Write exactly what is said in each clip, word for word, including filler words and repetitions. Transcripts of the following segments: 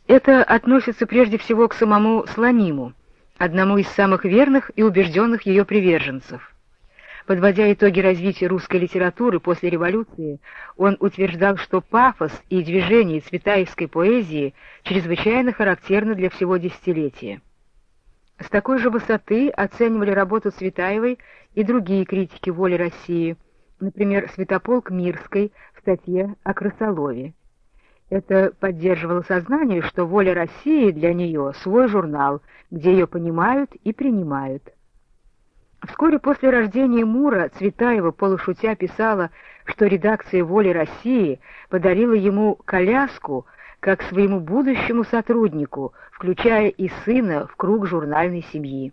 Это относится прежде всего к самому Слониму, одному из самых верных и убежденных ее приверженцев. Подводя итоги развития русской литературы после революции, он утверждал, что пафос и движение цветаевской поэзии чрезвычайно характерны для всего десятилетия. С такой же высоты оценивали работу Цветаевой и другие критики «Воли России», например, Святополк Мирской в статье о крысолове. Это поддерживало сознание, что «Воля России» для нее свой журнал, где ее понимают и принимают. Вскоре после рождения Мура Цветаева полушутя писала, что редакция «Воли России» подарила ему коляску как своему будущему сотруднику, включая и сына в круг журнальной семьи.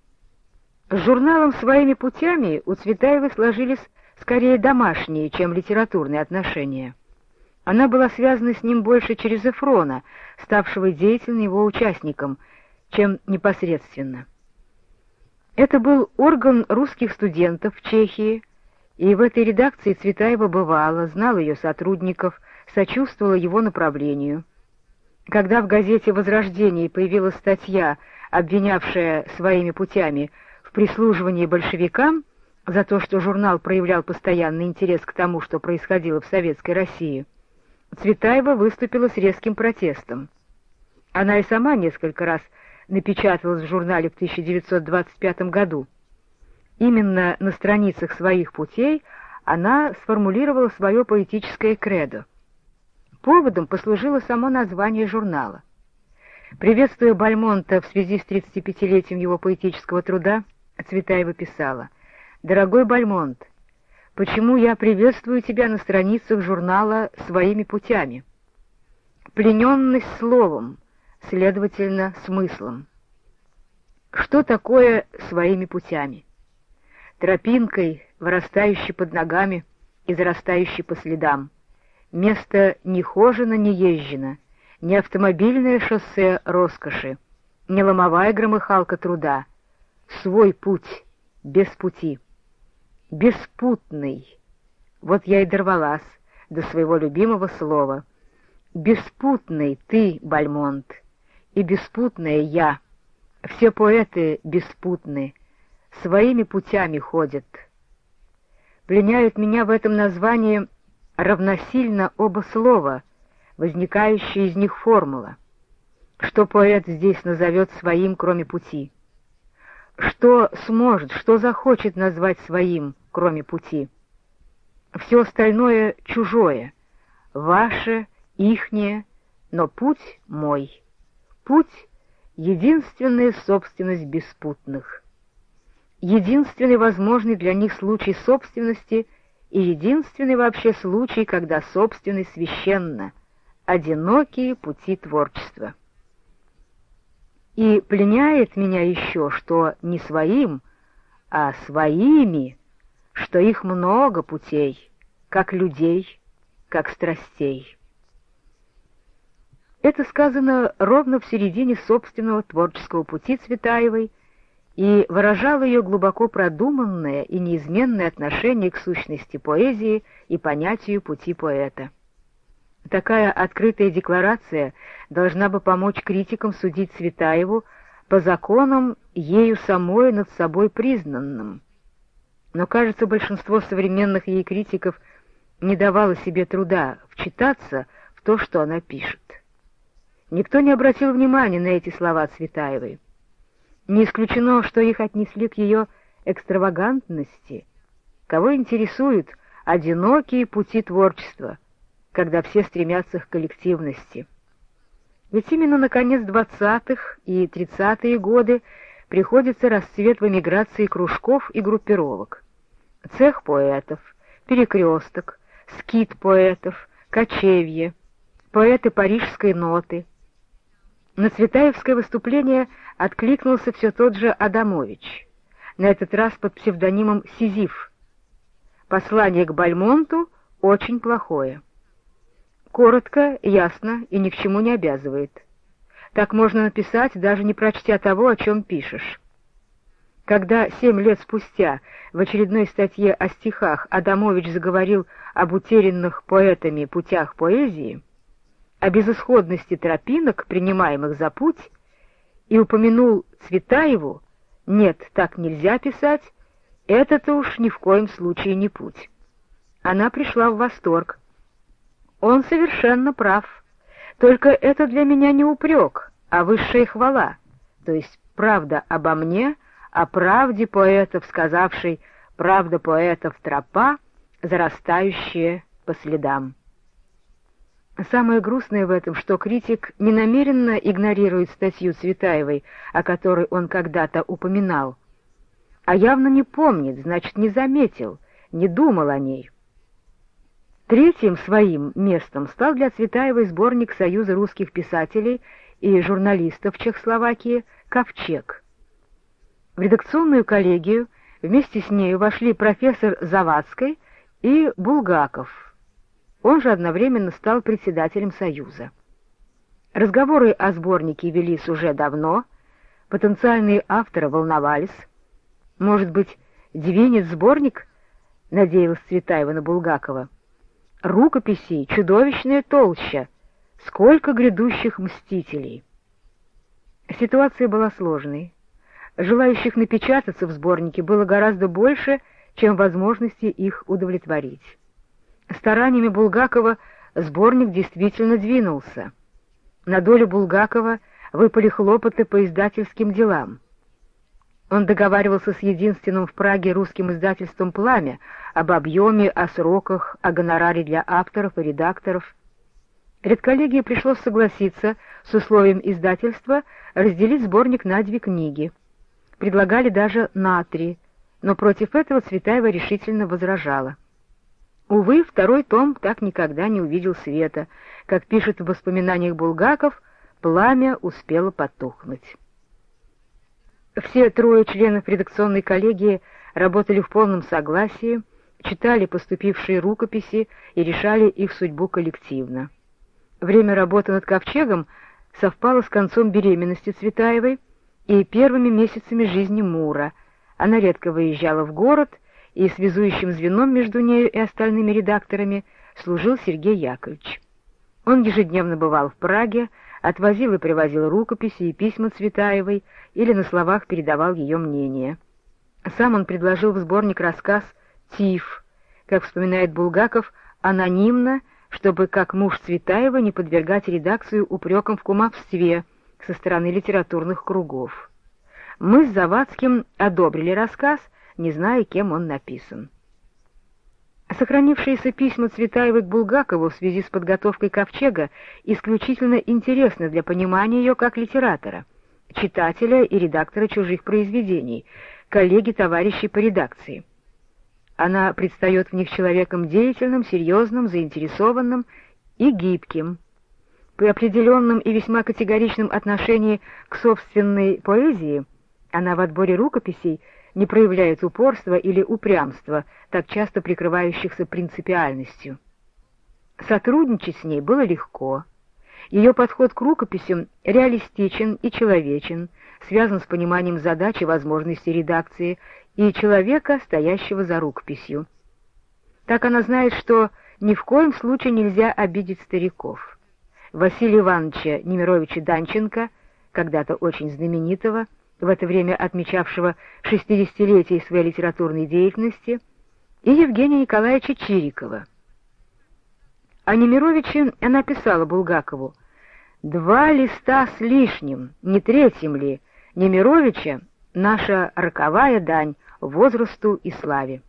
С журналом «Своими путями» у Цветаевой сложились скорее домашние, чем литературные отношения. Она была связана с ним больше через Эфрона, ставшего деятельным его участником, чем непосредственно. Это был орган русских студентов в Чехии, и в этой редакции Цветаева бывала, знала ее сотрудников, сочувствовала его направлению. Когда в газете «Возрождение» появилась статья, обвинявшая «Своими путями» в прислуживании большевикам за то, что журнал проявлял постоянный интерес к тому, что происходило в Советской России, Цветаева выступила с резким протестом. Она и сама несколько раз напечаталась в журнале в тысяча девятьсот двадцать пятом году. Именно на страницах «Своих путей» она сформулировала свое поэтическое кредо. Поводом послужило само название журнала. Приветствуя Бальмонта в связи с тридцатипятилетием его поэтического труда, Цветаева писала: «Дорогой Бальмонт, почему я приветствую тебя на страницах журнала «Своими путями»? Плененность словом, следовательно, смыслом. Что такое «своими путями»? Тропинкой, вырастающей под ногами и зарастающей по следам. Место не хожено, не езжено, не автомобильное шоссе роскоши, не ломовая громыхалка труда. Свой путь, без пути. Беспутный. Вот я и дорвалась до своего любимого слова. Беспутный ты, Бальмонт, и беспутная я. Все поэты беспутны, своими путями ходят. Пленяют меня в этом названии равносильно оба слова, возникающая из них формула. Что поэт здесь назовет своим, кроме пути? Что сможет, что захочет назвать своим, кроме пути? Все остальное чужое, ваше, ихнее, но путь мой. Путь — единственная собственность беспутных. Единственный возможный для них случай собственности и единственный вообще случай, когда собственность священна, одинокие пути творчества. И пленяет меня еще, что не своим, а своими, что их много путей, как людей, как страстей. Это сказано ровно в середине собственного творческого пути Цветаевой и выражало ее глубоко продуманное и неизменное отношение к сущности поэзии и понятию пути поэта. Такая открытая декларация должна бы помочь критикам судить Цветаеву по законам ею самой над собой признанным. Но, кажется, большинство современных ей критиков не давало себе труда вчитаться в то, что она пишет. Никто не обратил внимания на эти слова Цветаевой. Не исключено, что их отнесли к ее экстравагантности. Кого интересуют одинокие пути творчества, когда все стремятся к коллективности? Ведь именно на конец двадцатых и тридцатые годы приходится расцвет в эмиграции кружков и группировок. Цех поэтов, перекресток, скит поэтов, кочевье, поэты парижской ноты. На цветаевское выступление откликнулся все тот же Адамович, на этот раз под псевдонимом Сизиф. Послание к Бальмонту очень плохое. Коротко, ясно и ни к чему не обязывает. Так можно написать, даже не прочтя того, о чем пишешь. Когда семь лет спустя в очередной статье о стихах Адамович заговорил об утерянных поэтами путях поэзии, о безысходности тропинок, принимаемых за путь, и упомянул Цветаеву: «Нет, так нельзя писать, это-то уж ни в коем случае не путь». Она пришла в восторг. «Он совершенно прав. Только это для меня не упрек, а высшая хвала, то есть правда обо мне, о правде поэтов, сказавшей: правда поэтов тропа, зарастающая по следам». Самое грустное в этом, что критик не намеренно игнорирует статью Цветаевой, о которой он когда-то упоминал, а явно не помнит, значит, не заметил, не думал о ней. Третьим своим местом стал для Цветаевой сборник Союза русских писателей и журналистов Чехословакии «Ковчег». В редакционную коллегию вместе с нею вошли профессор Завадской и Булгаков. Он же одновременно стал председателем Союза. Разговоры о сборнике велись уже давно, потенциальные авторы волновались. «Может быть, двинет сборник?» — надеялась Цветаева на Булгакова. «Рукописей чудовищная толща, сколько грядущих мстителей!» Ситуация была сложной. Желающих напечататься в сборнике было гораздо больше, чем возможности их удовлетворить. Стараниями Булгакова сборник действительно двинулся. На долю Булгакова выпали хлопоты по издательским делам. Он договаривался с единственным в Праге русским издательством «Пламя» об объеме, о сроках, о гонораре для авторов и редакторов. Редколлегии пришлось согласиться с условием издательства разделить сборник на две книги. Предлагали даже на три, но против этого Цветаева решительно возражала. Увы, второй том так никогда не увидел света. Как пишет в воспоминаниях Булгаков, пламя успело потухнуть. Все трое членов редакционной коллегии работали в полном согласии, читали поступившие рукописи и решали их судьбу коллективно. Время работы над «Ковчегом» совпало с концом беременности Цветаевой и первыми месяцами жизни Мура. Она редко выезжала в город, и связующим звеном между нею и остальными редакторами служил Сергей Яковлевич. Он ежедневно бывал в Праге, отвозил и привозил рукописи и письма Цветаевой или на словах передавал ее мнение. Сам он предложил в сборник рассказ «Тиф», как вспоминает Булгаков, анонимно, чтобы как муж Цветаева не подвергать редакцию упрекам в кумовстве со стороны литературных кругов. Мы с Завадским одобрили рассказ, не зная, кем он написан. Сохранившиеся письма Цветаевой к Булгакову в связи с подготовкой «Ковчега» исключительно интересны для понимания ее как литератора, читателя и редактора чужих произведений, коллеги-товарищей по редакции. Она предстает в них человеком деятельным, серьезным, заинтересованным и гибким. При определенном и весьма категоричном отношении к собственной поэзии она в отборе рукописей не проявляет упорства или упрямства, так часто прикрывающихся принципиальностью. Сотрудничать с ней было легко. Ее подход к рукописям реалистичен и человечен, связан с пониманием задач и возможностей редакции и человека, стоящего за рукописью. Так она знает, что ни в коем случае нельзя обидеть стариков. Василия Ивановича Немировича Данченко, когда-то очень знаменитого, в это время отмечавшего шестидесятилетие своей литературной деятельности, и Евгения Николаевича Чирикова. О Немировиче она писала Булгакову: «Два листа с лишним, не третьим ли, Немировича — наша роковая дань возрасту и славе».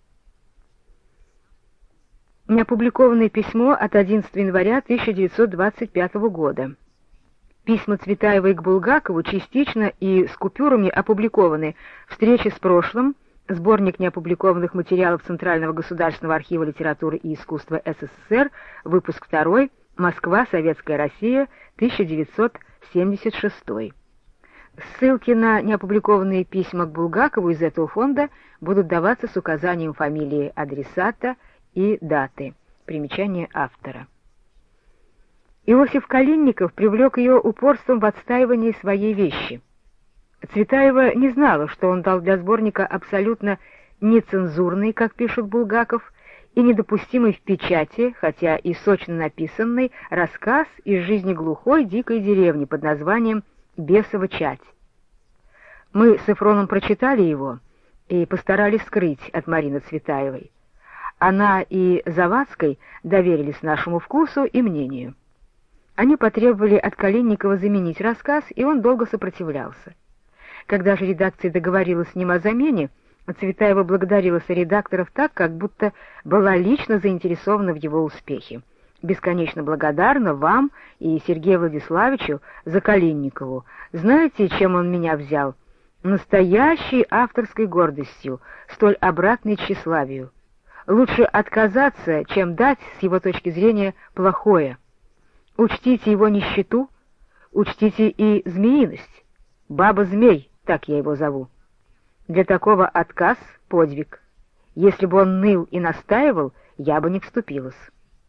Неопубликованное письмо от одиннадцатого января тысяча девятьсот двадцать пятого года. Письма Цветаевой к Булгакову частично и с купюрами опубликованы «Встречи с прошлым», сборник неопубликованных материалов Центрального государственного архива литературы и искусства СССР, выпуск второй, Москва, Советская Россия, тысяча девятьсот семьдесят шестой. Ссылки на неопубликованные письма к Булгакову из этого фонда будут даваться с указанием фамилии адресата и даты. Примечание автора. Иосиф Калинников привлек ее упорством в отстаивании своей вещи. Цветаева не знала, что он дал для сборника абсолютно нецензурный, как пишет Булгаков, и недопустимый в печати, хотя и сочно написанный, рассказ из жизни глухой дикой деревни под названием «Бесова чать». Мы с Эфроном прочитали его и постарались скрыть от Марины Цветаевой. Она и Завадской доверились нашему вкусу и мнению. Они потребовали от Калинникова заменить рассказ, и он долго сопротивлялся. Когда же редакция договорилась с ним о замене, Цветаева благодарила соредакторов так, как будто была лично заинтересована в его успехе. «Бесконечно благодарна вам и Сергею Владиславовичу за Калинникову. Знаете, чем он меня взял? Настоящей авторской гордостью, столь обратной тщеславию. Лучше отказаться, чем дать, с его точки зрения, плохое. Учтите его нищету, учтите и змеиность. Баба-змей, так я его зову. Для такого отказ — подвиг. Если бы он ныл и настаивал, я бы не вступилась».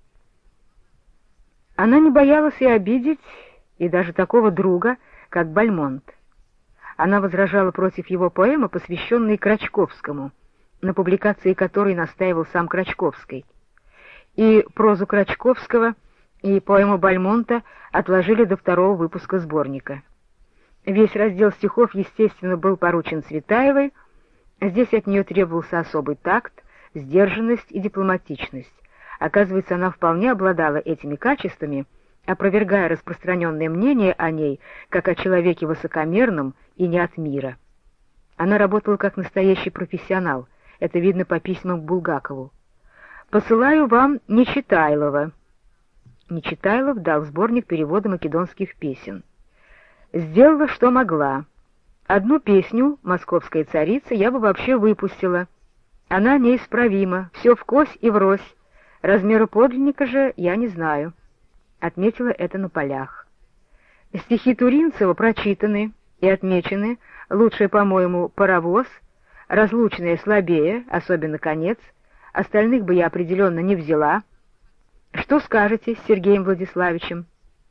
Она не боялась и обидеть, и даже такого друга, как Бальмонт. Она возражала против его поэмы, посвященной Крачковскому, на публикации которой настаивал сам Крачковский. И прозу Крачковского, и поэму Бальмонта отложили до второго выпуска сборника. Весь раздел стихов, естественно, был поручен Цветаевой. Здесь от нее требовался особый такт, сдержанность и дипломатичность. Оказывается, она вполне обладала этими качествами, опровергая распространенное мнение о ней, как о человеке высокомерном и не от мира. Она работала как настоящий профессионал, это видно по письмам к Булгакову. «Посылаю вам Нечитайлова». Нечитайлов дал сборник перевода македонских песен. «Сделала, что могла. Одну песню, «Московская царица», я бы вообще выпустила. Она неисправима, все вкось и врозь. Размера подлинника же я не знаю». Отметила это на полях. Стихи Туринцева прочитаны и отмечены. Лучшее, по-моему, «Паровоз», «Разлучная» слабее, особенно конец. Остальных бы я определенно не взяла. Что скажете с Сергеем Владиславовичем?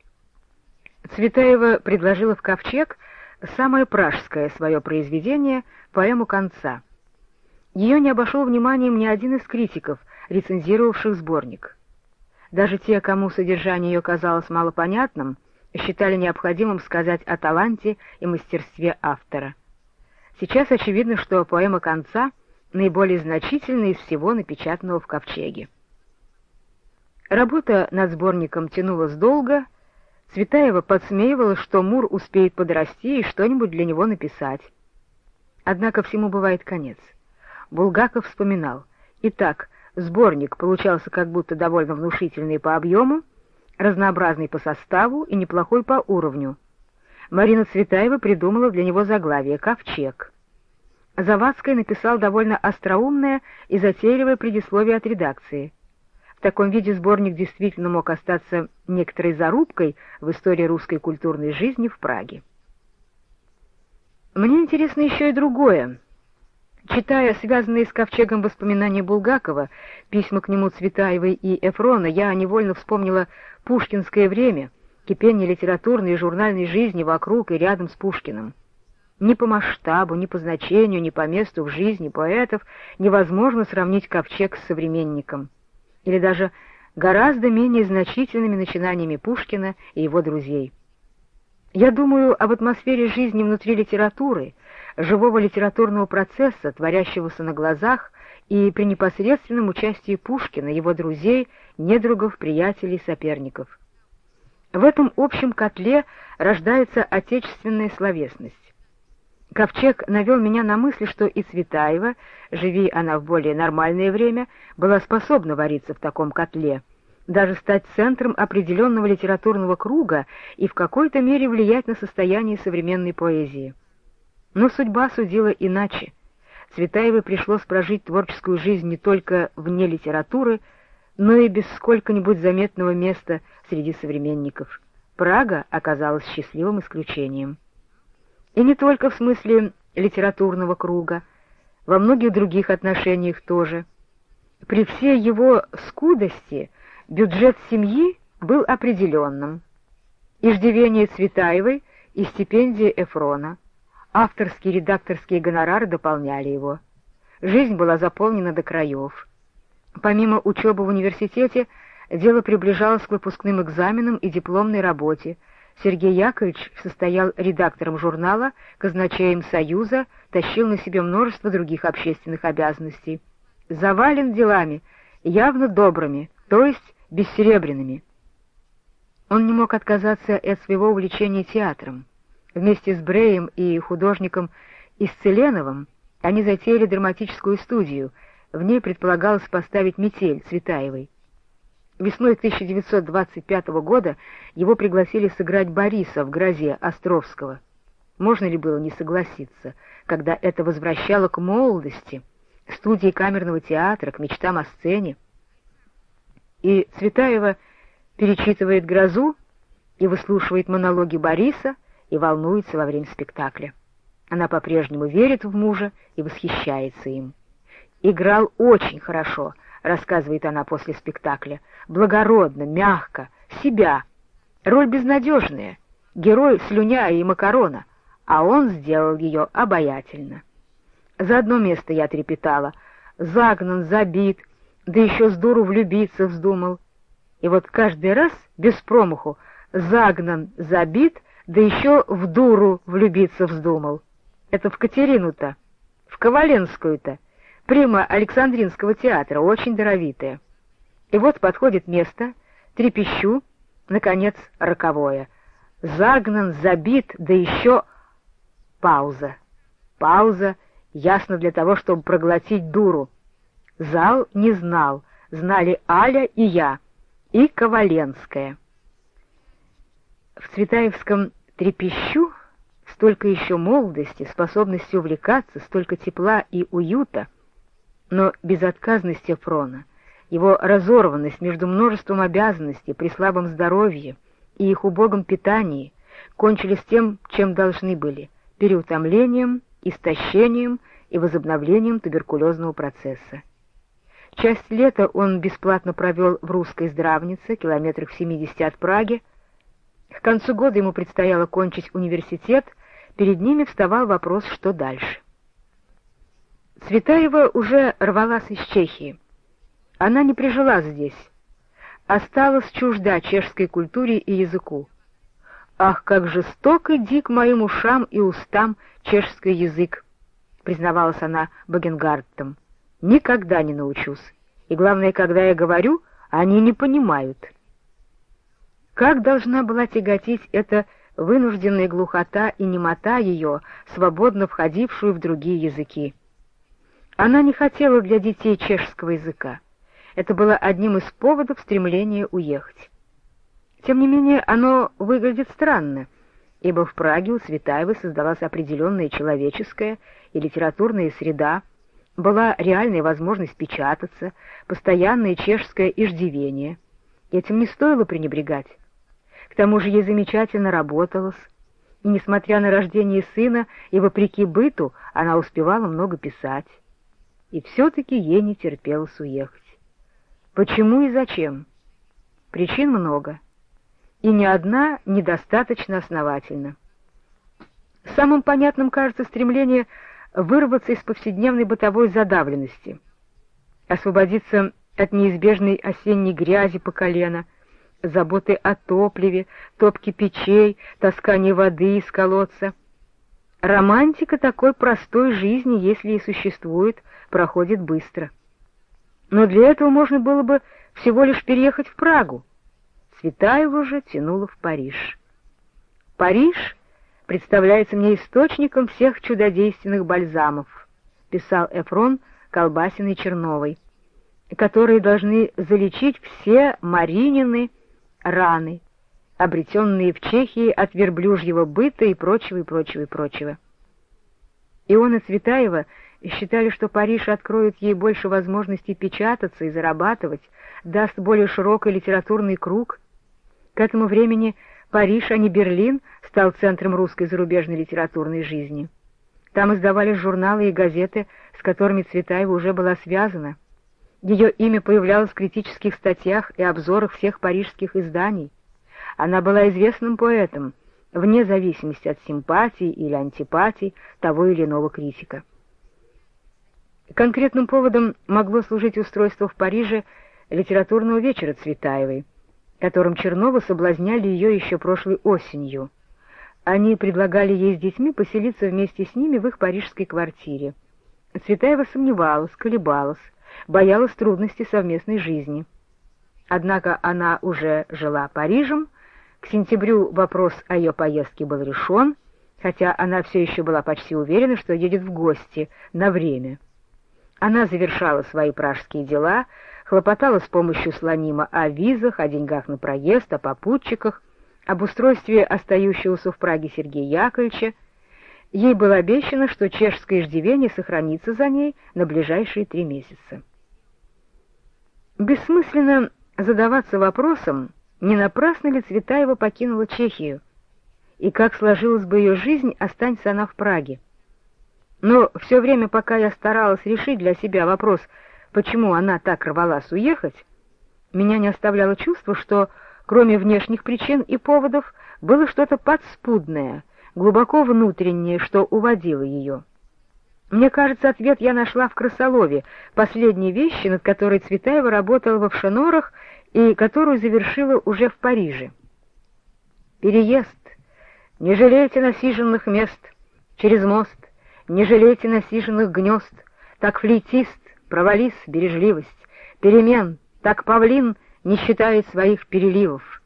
Цветаева предложила в ковчег самое пражское свое произведение, поэму «Конца». Ее не обошел вниманием ни один из критиков, рецензировавших сборник. Даже те, кому содержание ее казалось малопонятным, считали необходимым сказать о таланте и мастерстве автора. Сейчас очевидно, что поэма «Конца» наиболее значительная из всего напечатанного в ковчеге. Работа над сборником тянулась долго. Цветаева подсмеивала, что Мур успеет подрасти и что-нибудь для него написать. Однако всему бывает конец. Булгаков вспоминал: «Итак, сборник получался как будто довольно внушительный по объему, разнообразный по составу и неплохой по уровню. Марина Цветаева придумала для него заглавие «Ковчег». Завадской написал довольно остроумное и затейливое предисловие от редакции. В таком виде сборник действительно мог остаться некоторой зарубкой в истории русской культурной жизни в Праге. Мне интересно еще и другое. Читая связанные с ковчегом воспоминания Булгакова, письма к нему Цветаевой и Эфрона, я невольно вспомнила пушкинское время, кипение литературной и журнальной жизни вокруг и рядом с Пушкиным. Ни по масштабу, ни по значению, ни по месту в жизни поэтов невозможно сравнить ковчег с современником, или даже гораздо менее значительными начинаниями Пушкина и его друзей. Я думаю об атмосфере жизни внутри литературы, живого литературного процесса, творящегося на глазах и при непосредственном участии Пушкина, его друзей, недругов, приятелей, соперников. В этом общем котле рождается отечественная словесность. Ковчег навел меня на мысль, что и Цветаева, живи она в более нормальное время, была способна вариться в таком котле, даже стать центром определенного литературного круга и в какой-то мере влиять на состояние современной поэзии. Но судьба судила иначе. Цветаевой пришлось прожить творческую жизнь не только вне литературы, но и без сколько-нибудь заметного места среди современников. Прага оказалась счастливым исключением. И не только в смысле литературного круга, во многих других отношениях тоже. При всей его скудости бюджет семьи был определенным. Иждивение Цветаевой и стипендия Эфрона. Авторские и редакторские гонорары дополняли его. Жизнь была заполнена до краев. Помимо учебы в университете, дело приближалось к выпускным экзаменам и дипломной работе. Сергей Яковлевич состоял редактором журнала, казначеем Союза, тащил на себе множество других общественных обязанностей. Завален делами, явно добрыми, то есть бессеребряными. Он не мог отказаться от своего увлечения театром. Вместе с Бреем и художником Исцеленовым они затеяли драматическую студию. В ней предполагалось поставить «Метель» Цветаевой. Весной тысяча девятьсот двадцать пятого года его пригласили сыграть Бориса в «Грозе» Островского. Можно ли было не согласиться, когда это возвращало к молодости, студии камерного театра, к мечтам о сцене? И Цветаева перечитывает «Грозу» и выслушивает монологи Бориса и волнуется во время спектакля. Она по-прежнему верит в мужа и восхищается им. «Играл очень хорошо», — рассказывает она после спектакля, «благородно, мягко, себя. Роль безнадежная, герой слюня и макарона, а он сделал ее обаятельно. За одно место я трепетала, загнан, забит, да еще с дуру влюбиться вздумал. И вот каждый раз, без промаху, загнан, забит, да еще в дуру влюбиться вздумал. Это в Катерину-то, в Коваленскую-то, прима Александринского театра, очень даровитая. И вот подходит место, трепещу, наконец, роковое. Загнан, забит, да еще... Пауза. Пауза, ясно для того, чтобы проглотить дуру. Зал не знал, знали Аля и я, и Коваленская. В Цветаевском «Трепещу» столько еще молодости, способности увлекаться, столько тепла и уюта, но безотказность Эфрона, его разорванность между множеством обязанностей при слабом здоровье и их убогом питании кончились тем, чем должны были — переутомлением, истощением и возобновлением туберкулезного процесса. Часть лета он бесплатно провел в русской здравнице, километрах в семидесяти от Праги. К концу года ему предстояло кончить университет, перед ними вставал вопрос, что дальше. Цветаева уже рвалась из Чехии. Она не прижилась здесь, осталась чужда чешской культуре и языку. «Ах, как жесток и дик моим ушам и устам чешский язык!» — признавалась она Багенгардтам. «Никогда не научусь, и главное, когда я говорю, они не понимают». Как должна была тяготить эта вынужденная глухота и немота ее, свободно входившую в другие языки? Она не хотела для детей чешского языка. Это было одним из поводов стремления уехать. Тем не менее, оно выглядит странно, ибо в Праге у Цветаевой создалась определенная человеческая и литературная среда, была реальная возможность печататься, постоянное чешское иждивение. Этим не стоило пренебрегать. К тому же ей замечательно работалось, и, несмотря на рождение сына и вопреки быту, она успевала много писать. И все-таки ей не терпелось уехать. Почему и зачем? Причин много, и ни одна недостаточно основательна. Самым понятным кажется стремление вырваться из повседневной бытовой задавленности, освободиться от неизбежной осенней грязи по колено, заботы о топливе, топке печей, таскании воды из колодца. Романтика такой простой жизни, если и существует, проходит быстро. Но для этого можно было бы всего лишь переехать в Прагу. Цветаеву же тянуло в Париж. Париж представляется мне источником всех чудодейственных бальзамов, писал Эфрон Колбасиной Черновой, которые должны залечить все Маринины раны, обретенные в Чехии от верблюжьего быта и прочего, и прочего, и прочего. И он, и Цветаева считали, что Париж откроет ей больше возможностей печататься и зарабатывать, даст более широкий литературный круг. К этому времени Париж, а не Берлин, стал центром русской зарубежной литературной жизни. Там издавались журналы и газеты, с которыми Цветаева уже была связана. Ее имя появлялось в критических статьях и обзорах всех парижских изданий. Она была известным поэтом, вне зависимости от симпатий или антипатий того или иного критика. Конкретным поводом могло служить устройство в Париже литературного вечера Цветаевой, которым Чернова соблазняли ее еще прошлой осенью. Они предлагали ей с детьми поселиться вместе с ними в их парижской квартире. Цветаева сомневалась, колебалась, боялась трудностей совместной жизни. Однако она уже жила Парижем, к сентябрю вопрос о ее поездке был решен, хотя она все еще была почти уверена, что едет в гости на время. Она завершала свои пражские дела, хлопотала с помощью Слонима о визах, о деньгах на проезд, о попутчиках, об устройстве остающегося в Праге Сергея Яковлевича. Ей было обещано, что чешское иждивение сохранится за ней на ближайшие три месяца. Бессмысленно задаваться вопросом, не напрасно ли Цветаева покинула Чехию, и как сложилась бы ее жизнь, останься она в Праге. Но все время, пока я старалась решить для себя вопрос, почему она так рвалась уехать, меня не оставляло чувство, что, кроме внешних причин и поводов, было что-то подспудное, глубоко внутреннее, что уводило ее. Мне кажется, ответ я нашла в «Крысолове», последней вещи, над которой Цветаева работала во Вшанорах и которую завершила уже в Париже. «Переезд. Не жалейте насиженных мест. Через мост. Не жалейте насиженных гнезд, так флейтист, провались бережливость, перемен, так павлин не считает своих переливов».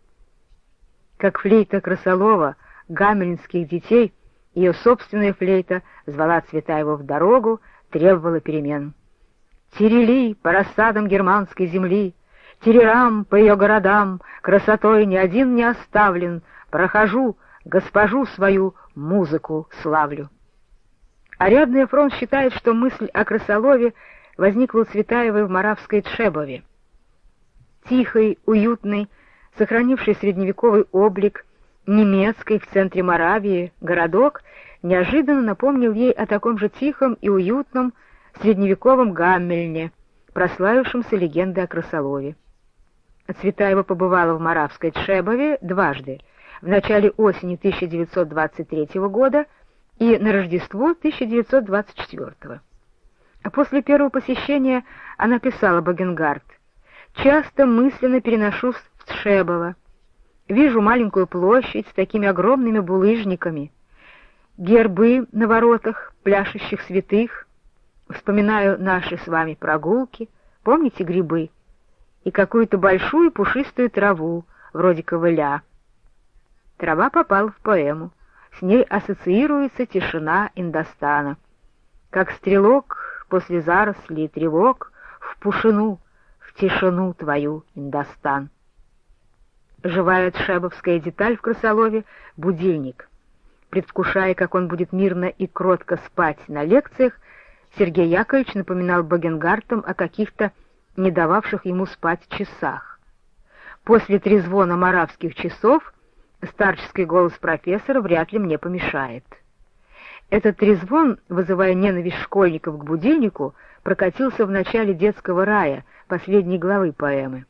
Как флейта Крысолова, гамельнских детей, ее собственная флейта звала Цветаеву в дорогу, требовала перемен. Терели по рассадам германской земли, терерам по ее городам, красотой ни один не оставлен, прохожу, госпожу свою музыку славлю. Ариадный фронт считает, что мысль о Крысолове возникла у Цветаевой в Моравской Тшебове. Тихий, уютный, сохранивший средневековый облик, немецкий в центре Моравии городок неожиданно напомнил ей о таком же тихом и уютном средневековом Гаммельне, прославившемся легендой о Крысолове. Цветаева побывала в Моравской Тшебове дважды, в начале осени тысяча девятьсот двадцать третьего года и на Рождество тысяча девятьсот двадцать четвёртого. После первого посещения она писала Багенгард: «Часто мысленно переношусь в Тшебово. Вижу маленькую площадь с такими огромными булыжниками, гербы на воротах, пляшущих святых. Вспоминаю наши с вами прогулки, помните грибы? И какую-то большую пушистую траву, вроде ковыля». Трава попала в поэму. С ней ассоциируется тишина Индостана. Как стрелок после зарослей тревог в пушину, в тишину твою, Индостан. Живая тшебовская деталь в Крысолове — будильник. Предвкушая, как он будет мирно и кротко спать на лекциях, Сергей Яковлевич напоминал Багенгартам о каких-то не дававших ему спать часах. После трезвона моравских часов старческий голос профессора вряд ли мне помешает. Этот трезвон, вызывая ненависть школьников к будильнику, прокатился в начале «Детского рая», последней главы поэмы.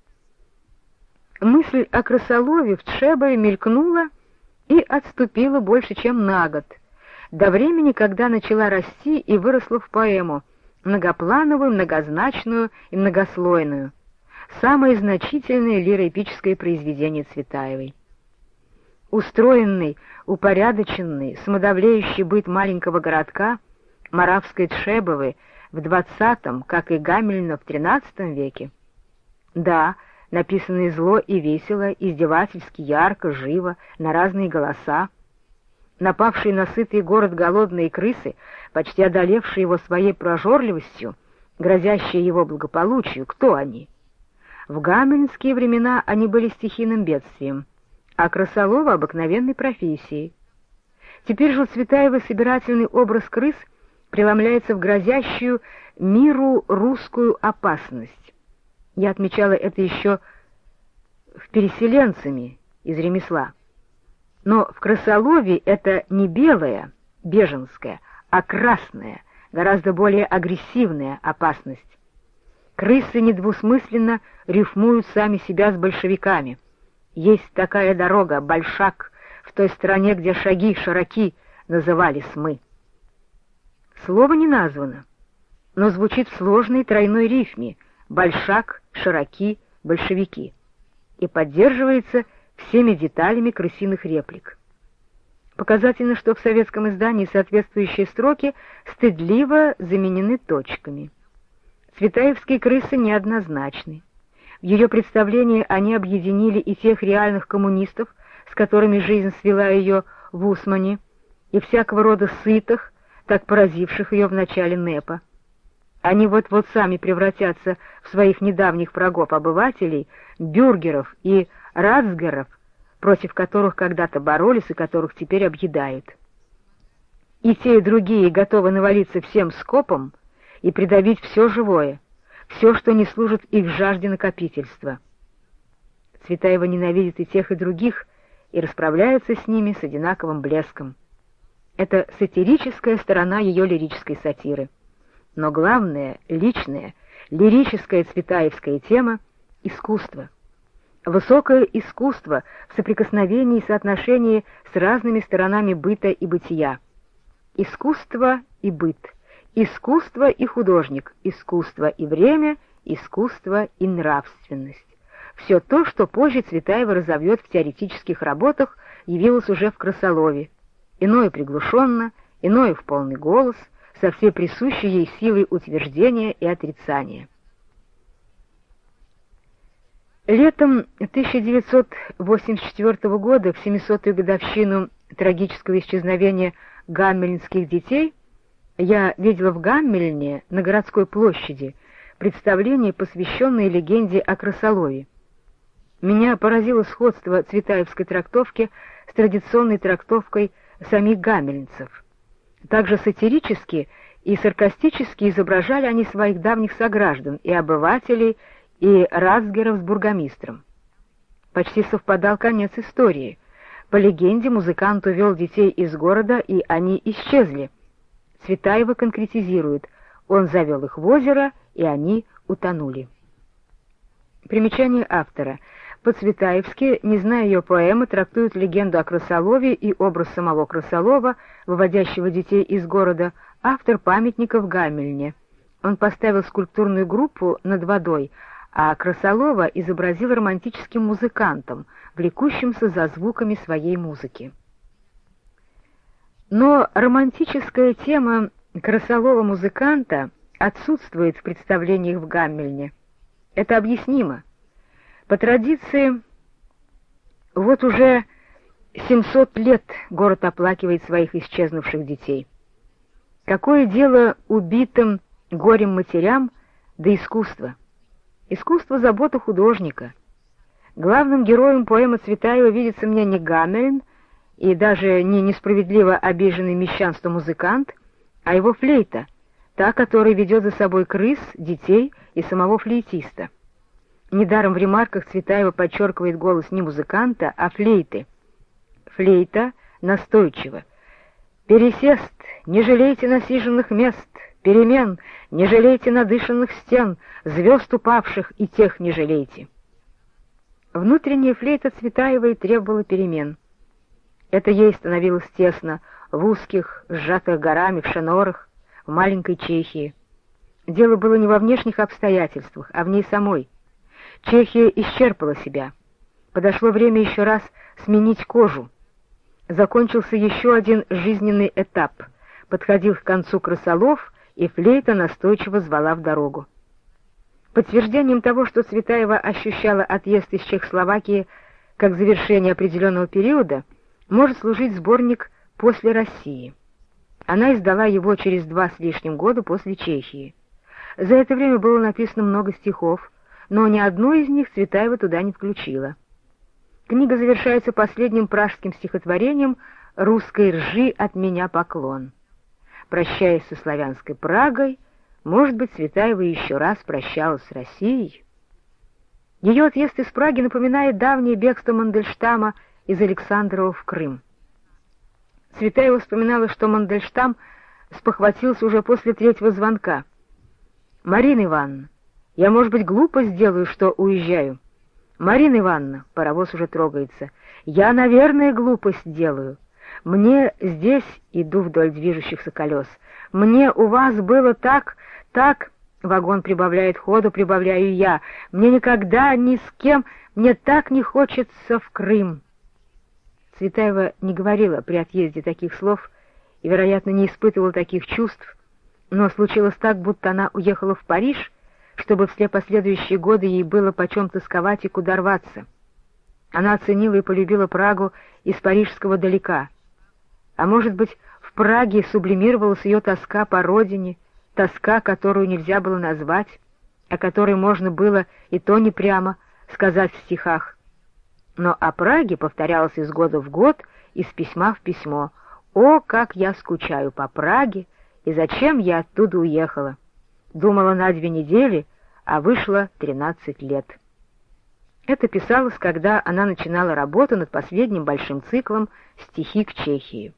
Мысль о Крысолове в Тшебове мелькнула и отступила больше, чем на год, до времени, когда начала расти и выросла в поэму, многоплановую, многозначную и многослойную, самое значительное лироэпическое произведение Цветаевой. Устроенный, упорядоченный, самодовлеющий быт маленького городка Моравской Тшебовы в двадцатом, как и Гамельна в тринадцатом веке. Да, написанные зло и весело, издевательски, ярко, живо, на разные голоса. Напавшие на сытый город голодные крысы, почти одолевшие его своей прожорливостью, грозящие его благополучию, кто они? В гамельнские времена они были стихийным бедствием, а Крысолова — обыкновенной профессией. Теперь же у Цветаевой собирательный образ крыс преломляется в грозящую миру русскую опасность. Я отмечала это еще в «Переселенцами» из ремесла. Но в Крысолове это не белая, беженская, а красная, гораздо более агрессивная опасность. Крысы недвусмысленно рифмуют сами себя с большевиками. Есть такая дорога, Большак, в той стране, где шаги широки, назывались мы. Слово не названо. но звучит в сложной тройной рифме «большак», «широки», «большевики» и поддерживается всеми деталями крысиных реплик. Показательно, что в советском издании соответствующие строки стыдливо заменены точками. Цветаевские крысы неоднозначны. В ее представлении они объединили и тех реальных коммунистов, с которыми жизнь свела ее в Усмане, и всякого рода сытых, так поразивших ее в начале НЭПа. Они вот-вот сами превратятся в своих недавних врагов-обывателей, бюргеров и рацгеров, против которых когда-то боролись и которых теперь объедают. И те, и другие готовы навалиться всем скопом и придавить все живое, все, что не служит их жажде накопительства. Цветаева ненавидит и тех, и других, и расправляется с ними с одинаковым блеском. Это сатирическая сторона ее лирической сатиры. Но главная, личная, лирическая цветаевская тема — искусство. Высокое искусство в соприкосновении и соотношении с разными сторонами быта и бытия. Искусство и быт, искусство и художник, искусство и время, искусство и нравственность. Все то, что позже Цветаева разовьет в теоретических работах, явилось уже в «Крысолове». Иное приглушенно, иное в полный голос, со всей присущей ей силой утверждения и отрицания. Летом тысяча девятьсот восемьдесят четвёртого года, в семисотую годовщину трагического исчезновения гаммельнских детей, я видела в Гаммельне на городской площади представление, посвященное легенде о Крысолове. Меня поразило сходство цветаевской трактовки с традиционной трактовкой самих гаммельнцев. Также сатирически и саркастически изображали они своих давних сограждан и обывателей, и рацгеров с бургомистром. Почти совпадал конец истории. По легенде, музыкант увел детей из города, и они исчезли. Цветаева конкретизирует: он завел их в озеро, и они утонули. Примечание автора. По-цветаевски, не зная ее поэмы, трактуют легенду о Крысолове и образ самого Крысолова, выводящего детей из города, автор памятника в Гаммельне. Он поставил скульптурную группу над водой, а Крысолова изобразил романтическим музыкантом, влекущимся за звуками своей музыки. Но романтическая тема Крысолова-музыканта отсутствует в представлениях в Гаммельне. Это объяснимо. По традиции, вот уже семьсот лет город оплакивает своих исчезнувших детей. Какое дело убитым горем матерям до искусства? Искусство — забота художника. Главным героем поэмы Цветаева видится мне не Гаммельн и даже не несправедливо обиженный мещанством музыкант, а его флейта, та, которая ведет за собой крыс, детей и самого флейтиста. Недаром в ремарках Цветаева подчеркивает голос не музыканта, а флейты. Флейта настойчиво: «Пересест, не жалейте насиженных мест, перемен, не жалейте надышанных стен, звезд упавших и тех не жалейте». Внутренняя флейта Цветаевой требовала перемен. Это ей становилось тесно в узких, сжатых горами, в Шенорах, в маленькой Чехии. Дело было не во внешних обстоятельствах, а в ней самой. Чехия исчерпала себя. Подошло время еще раз сменить кожу. Закончился еще один жизненный этап. Подходил к концу Крысолов, и флейта настойчиво звала в дорогу. Подтверждением того, что Цветаева ощущала отъезд из Чехословакии как завершение определенного периода, может служить сборник «После России». Она издала его через два с лишним года после Чехии. За это время было написано много стихов, но ни одно из них Цветаева туда не включила. Книга завершается последним пражским стихотворением «Русской ржи от меня поклон». Прощаясь со славянской Прагой, может быть, Цветаева еще раз прощалась с Россией. Ее отъезд из Праги напоминает давнее бегство Мандельштама из Александрова в Крым. Цветаева вспоминала, что Мандельштам спохватился уже после третьего звонка. «Марина Ивановна, я, может быть, глупо сделаю, что уезжаю. Марина Ивановна», — паровоз уже трогается, — «я, наверное, глупость делаю. Мне здесь, иду вдоль движущихся колес, мне у вас было так, так, вагон прибавляет ходу, прибавляю я. Мне никогда ни с кем, мне так не хочется в Крым. Цветаева не говорила при отъезде таких слов и, вероятно, не испытывала таких чувств, но случилось так, будто она уехала в Париж, чтобы все последующие годы ей было почем тосковать и куда рваться. Она оценила и полюбила Прагу из парижского далека. А может быть, в Праге сублимировалась ее тоска по родине, тоска, которую нельзя было назвать, о которой можно было и то не прямо сказать в стихах. Но о Праге повторялось из года в год, из письма в письмо. «О, как я скучаю по Праге, и зачем я оттуда уехала? Думала на две недели, а вышло тринадцать лет». Это писалось, когда она начинала работу над последним большим циклом «Стихи к Чехии».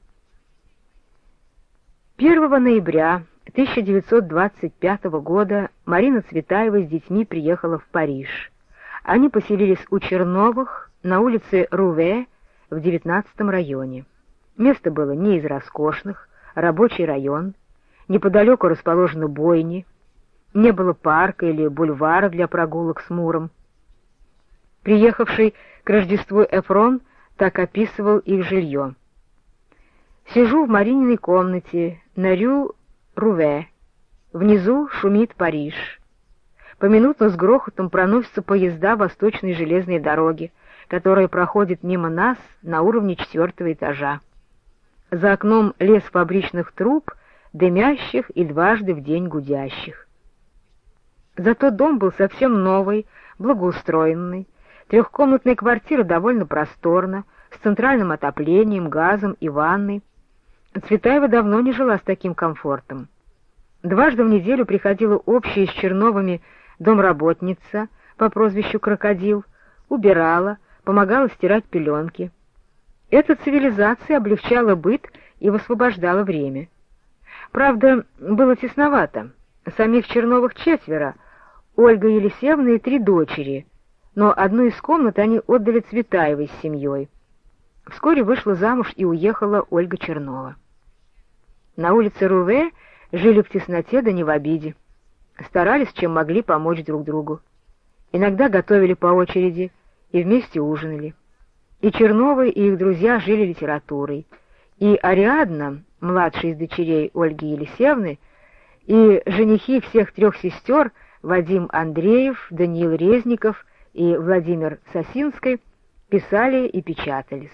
первого ноября тысяча девятьсот двадцать пятого года Марина Цветаева с детьми приехала в Париж. Они поселились у Черновых на улице Руве в девятнадцатом районе. Место было не из роскошных, рабочий район, неподалеку расположены бойни, не было парка или бульвара для прогулок с Муром. Приехавший к Рождеству Эфрон так описывал их жилье. «Сижу в Марининой комнате на рю Руве. Внизу шумит Париж. Поминутно с грохотом проносятся поезда восточной железной дороги, которая проходит мимо нас на уровне четвертого этажа. За окном лес фабричных труб, дымящих и дважды в день гудящих. Зато дом был совсем новый, благоустроенный. Трехкомнатная квартира довольно просторна, с центральным отоплением, газом и ванной. Цветаева давно не жила с таким комфортом. Дважды в неделю приходила общая с Черновыми домработница по прозвищу Крокодил, убирала, помогала стирать пеленки. Эта цивилизация облегчала быт и высвобождала время. Правда, было тесновато. Самих Черновых четверо, Ольга Елисеевна и три дочери, но одну из комнат они отдали Цветаевой с семьей. Вскоре вышла замуж и уехала Ольга Чернова. На улице Руве жили в тесноте да не в обиде. Старались, чем могли, помочь друг другу. Иногда готовили по очереди и вместе ужинали. И Черновы, и их друзья жили литературой. И Ариадна, младшая из дочерей Ольги Елисеевны, и женихи всех трех сестер Вадим Андреев, Даниил Резников и Владимир Сосинской писали и печатались.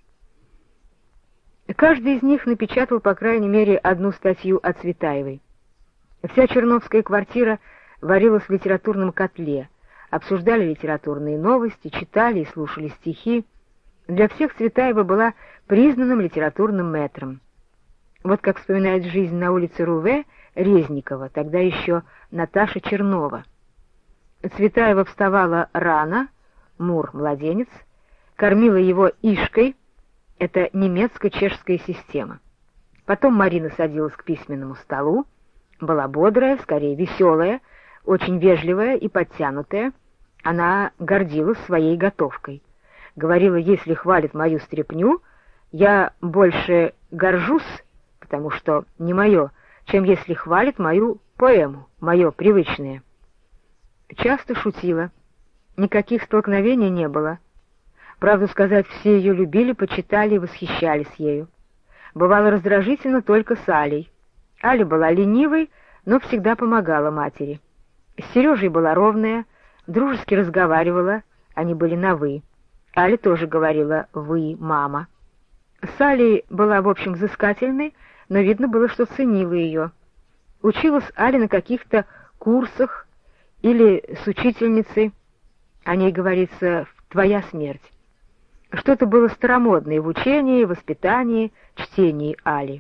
Каждый из них напечатал, по крайней мере, одну статью о Цветаевой. Вся черновская квартира варилась в литературном котле, обсуждали литературные новости, читали и слушали стихи. Для всех Цветаева была признанным литературным мэтром. Вот как вспоминает жизнь на улице Руве Резникова, тогда еще Наташа Чернова. Цветаева вставала рано, Мур — младенец, кормила его ишкой, это немецко-чешская система. Потом Марина садилась к письменному столу, была бодрая, скорее веселая, очень вежливая и подтянутая. Она гордилась своей готовкой. Говорила, если хвалит мою стряпню, я больше горжусь, потому что не мое, чем если хвалит мою поэму, мое привычное. Часто шутила. Никаких столкновений не было. Правду сказать, все ее любили, почитали и восхищались ею. Бывало раздражительно только с Алей. Аля была ленивой, но всегда помогала матери. С Сережей была ровная, дружески разговаривала, они были на «вы». Аля тоже говорила «вы, мама». С Алей была, в общем, взыскательной, но видно было, что ценила ее. Училась Аля на каких-то курсах или с учительницей, о ней говорится «твоя смерть». Что-то было старомодное в учении, воспитании, чтении Али.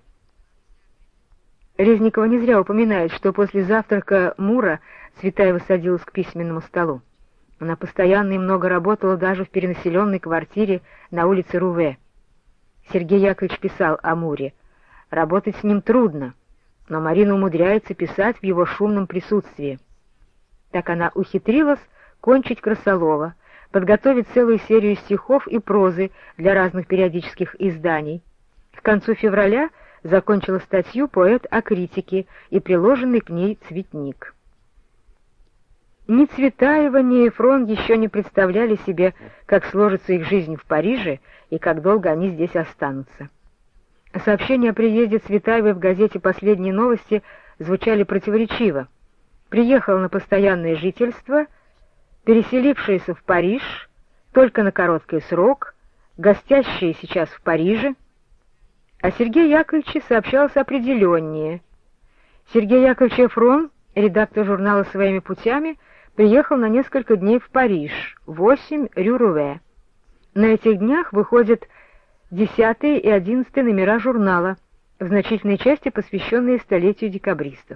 Резникова не зря упоминает, что после завтрака Мура Цветаева садилась к письменному столу. Она постоянно и много работала даже в перенаселенной квартире на улице Руве. Сергей Яковлевич писал о Муре. Работать с ним трудно, но Марина умудряется писать в его шумном присутствии. Так она ухитрилась кончить Красолова, подготовить целую серию стихов и прозы для разных периодических изданий. К концу февраля закончила статью поэт о критике и приложенный к ней цветник. Ни Цветаева, ни Эфрон еще не представляли себе, как сложится их жизнь в Париже и как долго они здесь останутся. Сообщения о приезде Цветаевой в газете «Последние новости» звучали противоречиво. Приехал на постоянное жительство, переселившийся в Париж, только на короткий срок, гостящий сейчас в Париже. О Сергее Яковлевиче сообщалось определеннее. Сергей Яковлевич Эфрон, редактор журнала «Своими путями», приехал на несколько дней в Париж, восемь Рю-Руве. На этих днях выходят десятый и одиннадцатый номера журнала, в значительной части посвященные столетию декабристов.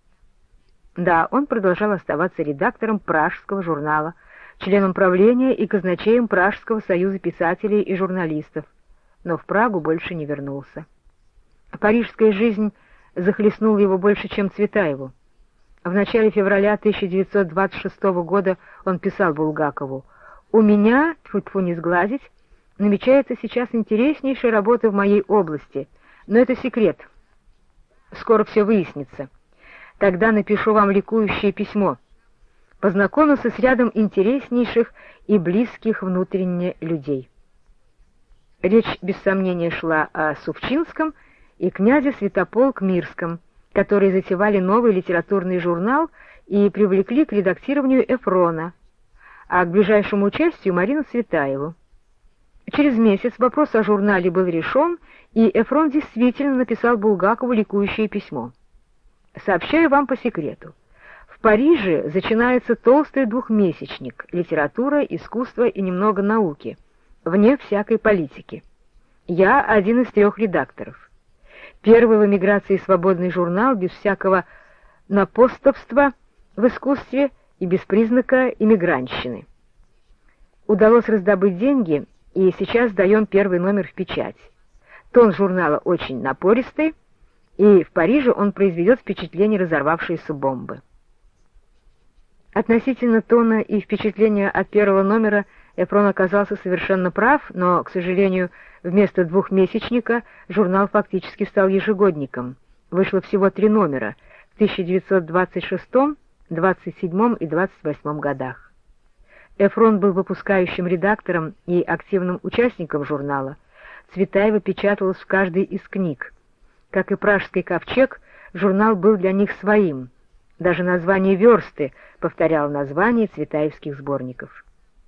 Да, он продолжал оставаться редактором пражского журнала, членом правления и казначеем Пражского союза писателей и журналистов, но в Прагу больше не вернулся. Парижская жизнь захлестнула его больше, чем Цветаеву. В начале февраля тысяча девятьсот двадцать шестого года он писал Булгакову: «У меня, тьфу-тьфу не сглазить, намечается сейчас интереснейшая работа в моей области, но это секрет. Скоро все выяснится. Тогда напишу вам ликующее письмо. Познакомился с рядом интереснейших и близких внутренне людей». Речь, без сомнения, шла о Сувчинском и князе Святополк Мирском, которые затевали новый литературный журнал и привлекли к редактированию Эфрона, а к ближайшему участию Марину Цветаеву. Через месяц вопрос о журнале был решен, и Эфрон действительно написал Булгакову ликующее письмо. «Сообщаю вам по секрету. В Париже начинается толстый двухмесячник «Литература, искусство и немного науки», вне всякой политики. Я один из трех редакторов. Первый в эмиграции свободный журнал без всякого напостовства в искусстве и без признака иммигрантщины. Удалось раздобыть деньги, и сейчас даем первый номер в печать. Тон журнала очень напористый, и в Париже он произведет впечатление разорвавшейся бомбы». Относительно тона и впечатления от первого номера Эфрон оказался совершенно прав, но, к сожалению, вместо двухмесячника журнал фактически стал ежегодником. Вышло всего три номера в тысяча девятьсот двадцать шестом, двадцать седьмом и двадцать восьмом годах. Эфрон был выпускающим редактором и активным участником журнала. Цветаева печаталась в каждой из книг. Как и «Пражский ковчег», журнал был для них своим. Даже название «Версты» повторяло название цветаевских сборников.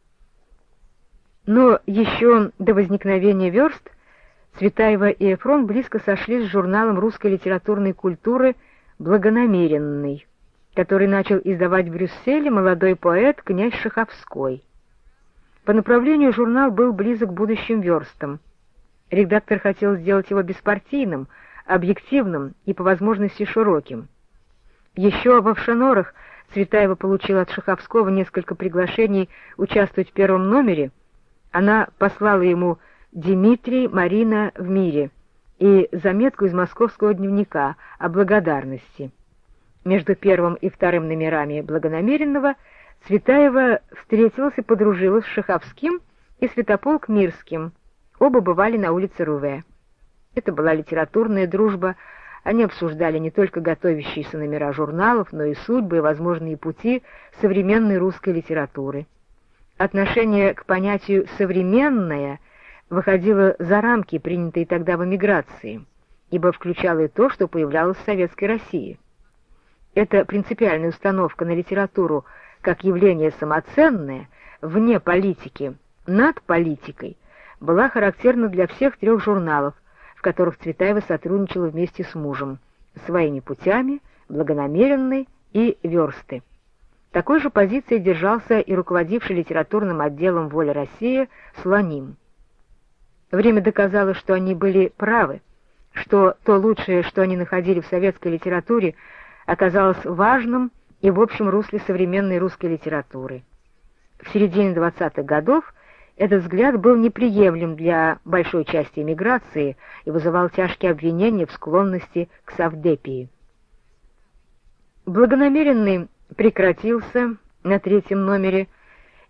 Но еще до возникновения «Верст» Цветаева и Эфрон близко сошлись с журналом русской литературной культуры «Благонамеренный», который начал издавать в Брюсселе молодой поэт князь Шаховской. По направлению журнал был близок к будущим «Верстам». Редактор хотел сделать его беспартийным, объективным и по возможности широким. Еще в «Овшанорах» Цветаева получила от Шаховского несколько приглашений участвовать в первом номере. Она послала ему «Дмитрий, Марина в мире» и заметку из московского дневника о благодарности. Между первым и вторым номерами «Благонамеренного» Цветаева встретилась и подружилась с Шаховским и Святополк Мирским. Оба бывали на улице Руве. Это была литературная дружба. Они обсуждали не только готовящиеся номера журналов, но и судьбы и возможные пути современной русской литературы. Отношение к понятию «современное» выходило за рамки, принятые тогда в эмиграции, ибо включало и то, что появлялось в Советской России. Эта принципиальная установка на литературу как явление самоценное, вне политики, над политикой, была характерна для всех трех журналов, в которых Цветаева сотрудничала вместе с мужем, «Своими путями», «Благонамеренный» и «Версты». Такой же позиции держался и руководивший литературным отделом «Воля России» Слоним. Время доказало, что они были правы, что то лучшее, что они находили в советской литературе, оказалось важным и в общем русле современной русской литературы. В середине двадцатых годов этот взгляд был неприемлем для большой части эмиграции и вызывал тяжкие обвинения в склонности к совдепии. «Благонамеренный» прекратился на третьем номере,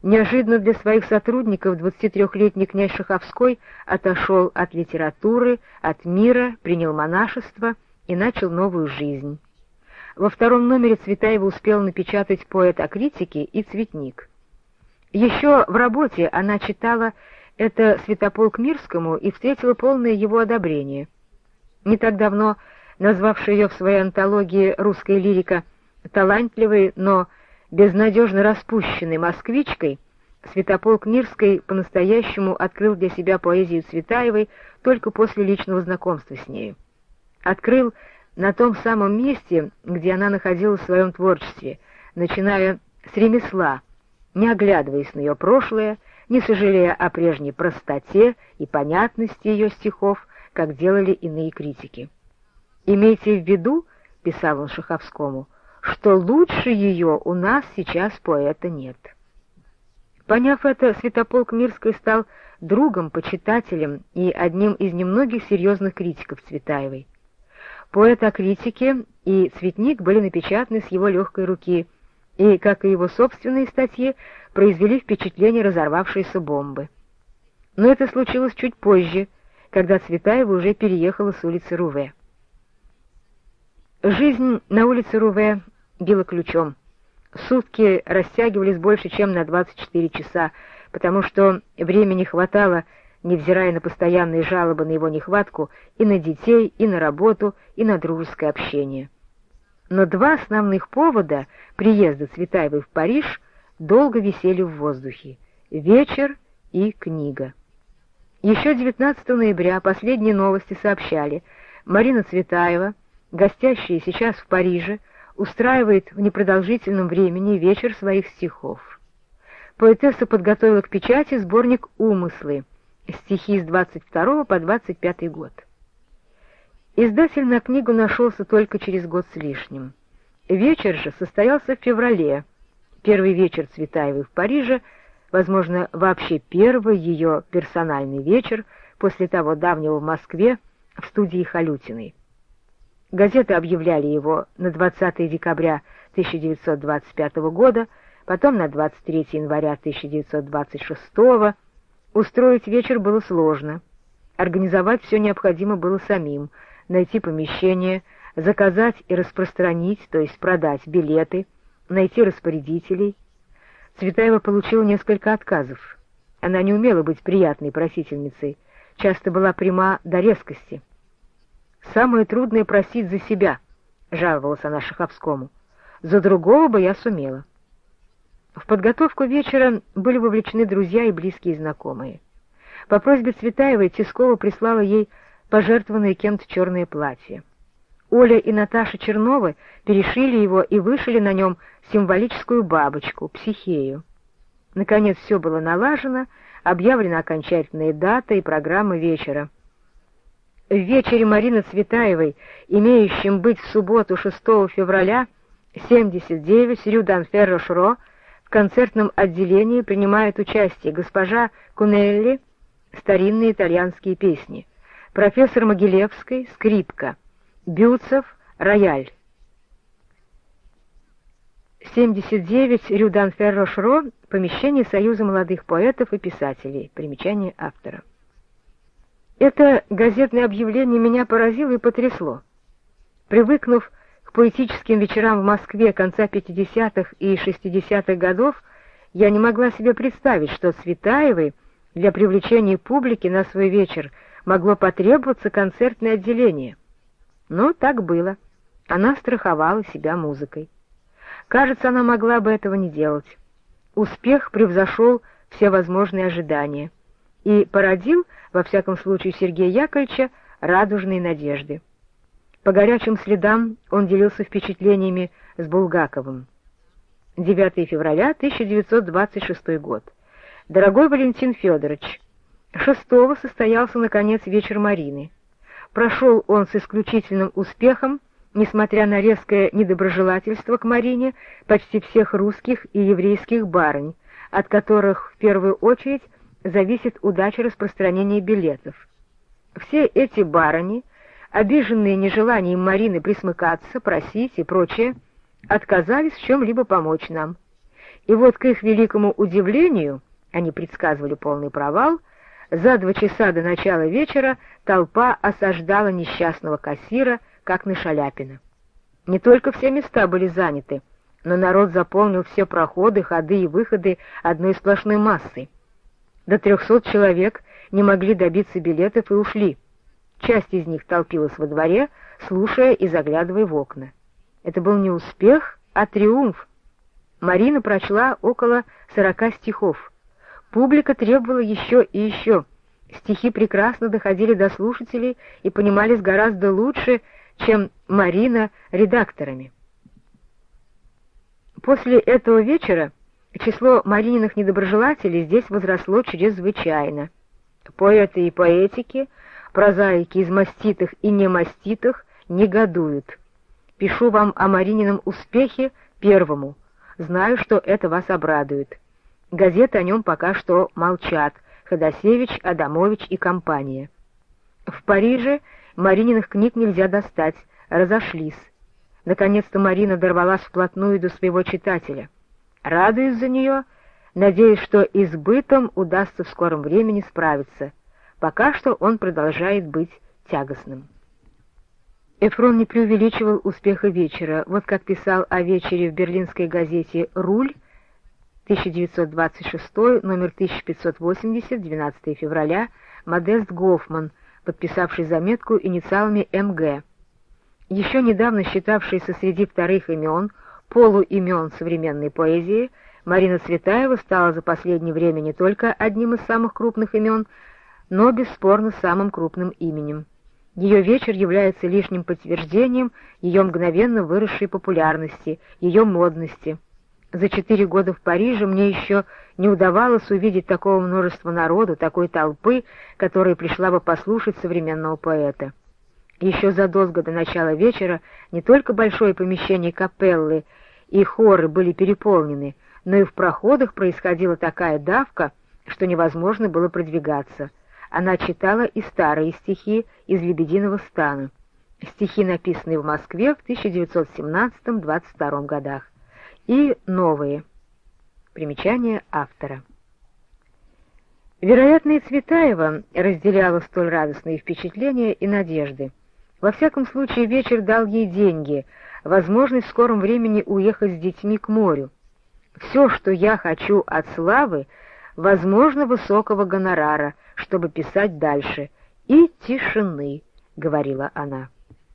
Неожиданно для своих сотрудников двадцатитрёхлетний князь Шаховской отошел от литературы, от мира, принял монашество и начал новую жизнь. Во втором номере Цветаева успела напечатать «Поэт о критике» и «Цветник». Еще в работе она читала это Святополк Мирскому и встретила полное его одобрение. Не так давно назвавшая ее в своей антологии «Русская лирика» талантливой, но безнадежно распущенной москвичкой, Святополк Мирский по-настоящему открыл для себя поэзию Цветаевой только после личного знакомства с нею. Открыл на том самом месте, где она находилась в своем творчестве, начиная с ремесла, не оглядываясь на ее прошлое, не сожалея о прежней простоте и понятности ее стихов, как делали иные критики. «Имейте в виду, — писал он Шаховскому, — что лучше ее у нас сейчас поэта нет». Поняв это, Святополк Мирский стал другом, почитателем и одним из немногих серьезных критиков Цветаевой. «Поэт о критике» и «Цветник» были напечатаны с его легкой руки, и, как и его собственные статьи, произвели впечатление разорвавшейся бомбы. Но это случилось чуть позже, когда Цветаева уже переехала с улицы Руве. Жизнь на улице Руве била ключом. Сутки растягивались больше, чем на двадцать четыре часа, потому что времени хватало, невзирая на постоянные жалобы на его нехватку, и на детей, и на работу, и на дружеское общение. Но два основных повода приезда Цветаевой в Париж долго висели в воздухе — вечер и книга. Еще девятнадцатого ноября последние новости сообщали: Марина Цветаева, гостящая сейчас в Париже, устраивает в непродолжительном времени вечер своих стихов. Поэтесса подготовила к печати сборник «Умыслы», стихи с двадцать второго по двадцать пятый год. Издатель на книгу нашелся только через год с лишним. Вечер же состоялся в феврале, первый вечер Цветаевой в Париже, возможно, вообще первый ее персональный вечер после того давнего в Москве в студии Халютиной. Газеты объявляли его на двадцатое декабря тысяча девятьсот двадцать пятого года, потом на двадцать третье января тысяча девятьсот двадцать шестого. Устроить вечер было сложно. Организовать все необходимо было самим, найти помещение, заказать и распространить, то есть продать билеты, найти распорядителей. Цветаева получила несколько отказов. Она не умела быть приятной просительницей, часто была пряма до резкости. «Самое трудное — просить за себя», — жаловалась она Шаховскому. «За другого бы я сумела». В подготовку вечера были вовлечены друзья и близкие знакомые. По просьбе Цветаевой Тискова прислала ей пожертвованное кем-то черное платье. Оля и Наташа Черновы перешили его и вышили на нем символическую бабочку, психею. Наконец все было налажено, объявлена окончательная дата и программа вечера. В вечере Марины Цветаевой, имеющем быть в субботу шестого февраля, семьдесят девять, рю Данферро-Шро, в концертном отделении принимают участие госпожа Кунелли, старинные итальянские песни, профессор Могилевской, скрипка, Бюцев, рояль. семьдесят девять, рю Данферро-Шро, помещение Союза молодых поэтов и писателей. Примечание автора. Это газетное объявление меня поразило и потрясло. Привыкнув к поэтическим вечерам в Москве конца пятидесятых и шестидесятых годов, я не могла себе представить, что Цветаевой для привлечения публики на свой вечер могло потребоваться концертное отделение. Но так было. Она страховала себя музыкой. Кажется, она могла бы этого не делать. Успех превзошел все возможные ожидания и породил, во всяком случае, Сергея Яковлевича радужные надежды. По горячим следам он делился впечатлениями с Булгаковым. девятого февраля тысяча девятьсот двадцать шестой год. Дорогой Валентин Федорович, шестого состоялся, наконец, вечер Марины. Прошел он с исключительным успехом, несмотря на резкое недоброжелательство к Марине почти всех русских и еврейских барынь, от которых в первую очередь зависит удача распространения билетов. Все эти барыни, обиженные нежеланием Марины присмыкаться, просить и прочее, отказались в чем-либо помочь нам. И вот к их великому удивлению, они предсказывали полный провал, за два часа до начала вечера толпа осаждала несчастного кассира, как на Шаляпина. Не только все места были заняты, но народ заполнил все проходы, ходы и выходы одной сплошной массой. До трехсот человек не могли добиться билетов и ушли. Часть из них толпилась во дворе, слушая и заглядывая в окна. Это был не успех, а триумф. Марина прочла около сорока стихов. Публика требовала еще и еще. Стихи прекрасно доходили до слушателей и понимались гораздо лучше, чем Марина редакторами. После этого вечера число Марининых недоброжелателей здесь возросло чрезвычайно. Поэты и поэтики, прозаики из маститых и немаститых негодуют. Пишу вам о Маринином успехе первому. Знаю, что это вас обрадует. Газеты о нем пока что молчат. Ходосевич, Адамович и компания. В Париже Марининых книг нельзя достать, разошлись. Наконец-то Марина дорвалась вплотную до своего читателя. Радуюсь за нее, надеюсь, что и с бытом удастся в скором времени справиться. Пока что он продолжает быть тягостным. Эфрон не преувеличивал успеха вечера. Вот как писал о вечере в берлинской газете «Руль», тысяча девятьсот двадцать шестой, номер тысяча пятьсот восемьдесят, двенадцатого февраля, Модест Гофман, подписавший заметку инициалами эм гэ. Еще недавно считавшаяся среди вторых имен, полуимен современной поэзии, Марина Цветаева стала за последнее время не только одним из самых крупных имен, но бесспорно самым крупным именем. Ее вечер является лишним подтверждением ее мгновенно выросшей популярности, ее модности. За четыре года в Париже мне еще не удавалось увидеть такого множества народу, такой толпы, которая пришла бы послушать современного поэта. Еще задолго до начала вечера не только большое помещение капеллы и хоры были переполнены, но и в проходах происходила такая давка, что невозможно было продвигаться. Она читала и старые стихи из «Лебединого стана», стихи, написанные в Москве в тысяча девятьсот семнадцатом — двадцать втором годах, и новые. Примечание автора. Вероятно, и Цветаева разделяла столь радостные впечатления и надежды. Во всяком случае, вечер дал ей деньги, возможность в скором времени уехать с детьми к морю. «Все, что я хочу от славы, возможно, высокого гонорара, чтобы писать дальше, и тишины», — говорила она.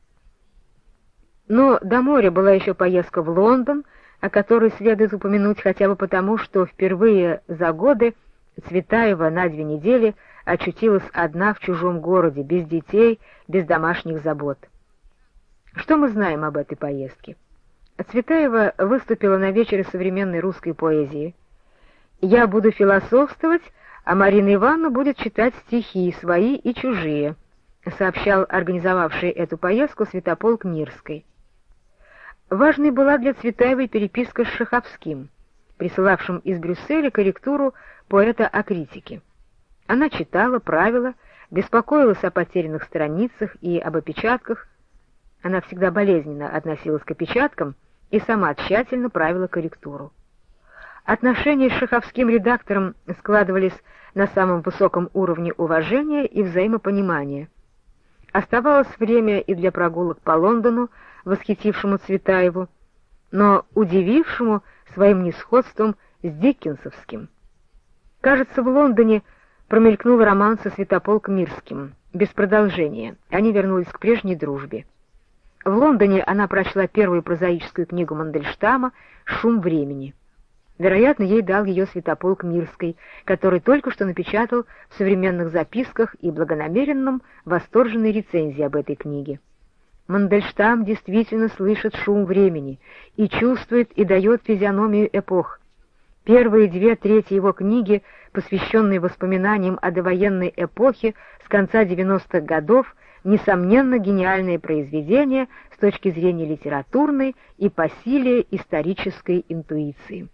Но до моря была еще поездка в Лондон, о которой следует упомянуть хотя бы потому, что впервые за годы Цветаева на две недели очутилась одна в чужом городе, без детей, без домашних забот. Что мы знаем об этой поездке? Цветаева выступила на вечере современной русской поэзии. «Я буду философствовать, а Марина Ивановна будет читать стихи, свои и чужие», сообщал организовавший эту поездку Святополк Мирской. Важной была для Цветаевой переписка с Шаховским, присылавшим из Брюсселя корректуру поэта о критике. Она читала, правила, беспокоилась о потерянных страницах и об опечатках. Она всегда болезненно относилась к опечаткам и сама тщательно правила корректуру. Отношения с шаховским редактором складывались на самом высоком уровне уважения и взаимопонимания. Оставалось время и для прогулок по Лондону, восхитившему Цветаеву, но удивившему своим несходством с диккенсовским. Кажется, в Лондоне промелькнул роман со Святополк Мирским, без продолжения. Они вернулись к прежней дружбе. В Лондоне она прочла первую прозаическую книгу Мандельштама «Шум времени». Вероятно, ей дал ее Святополк Мирский, который только что напечатал в современных записках и благонамеренном восторженной рецензии об этой книге. Мандельштам действительно слышит шум времени и чувствует и дает физиономию эпох. Первые две трети его книги, посвященные воспоминаниям о довоенной эпохе с конца девяностых годов, несомненно гениальное произведение с точки зрения литературной и по силе исторической интуиции.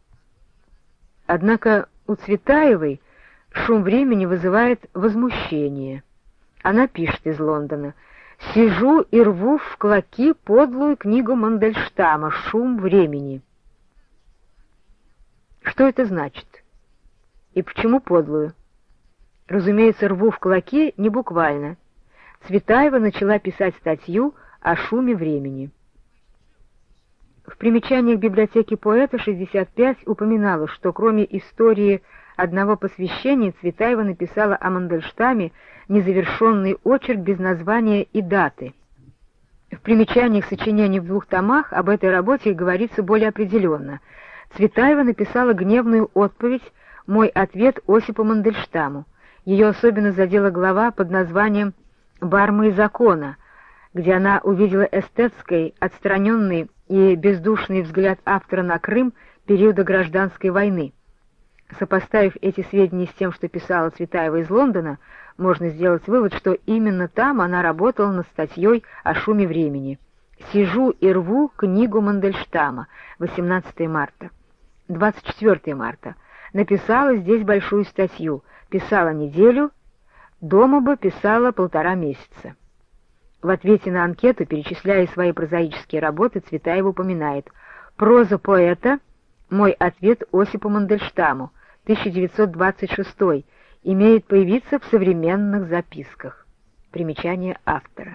Однако у Цветаевой шум времени вызывает возмущение. Она пишет из Лондона: «Сижу и рву в клоки подлую книгу Мандельштама «Шум времени». Что это значит? И почему подлую? Разумеется, рву в клоки не буквально. Цветаева начала писать статью о шуме времени. В примечаниях библиотеки поэта шестьдесят пять упоминалось, что кроме истории одного посвящения Цветаева написала о Мандельштаме незавершенный очерк без названия и даты. В примечаниях сочинений в двух томах об этой работе говорится более определенно. Цветаева написала гневную отповедь «Мой ответ Осипу Мандельштаму». Ее особенно задела глава под названием «Бармы и закона», где она увидела эстетский, отстраненный и бездушный взгляд автора на Крым периода гражданской войны. Сопоставив эти сведения с тем, что писала Цветаева из Лондона, можно сделать вывод, что именно там она работала над статьей о шуме времени. «Сижу и рву книгу Мандельштама», восемнадцатое марта. двадцать четвёртое марта. Написала здесь большую статью. Писала неделю, дома бы писала полтора месяца. В ответе на анкету, перечисляя свои прозаические работы, Цветаева упоминает: «Проза поэта. Мой ответ Осипу Мандельштаму. тысяча девятьсот двадцать шестой. Имеет появиться в современных записках». Примечание автора.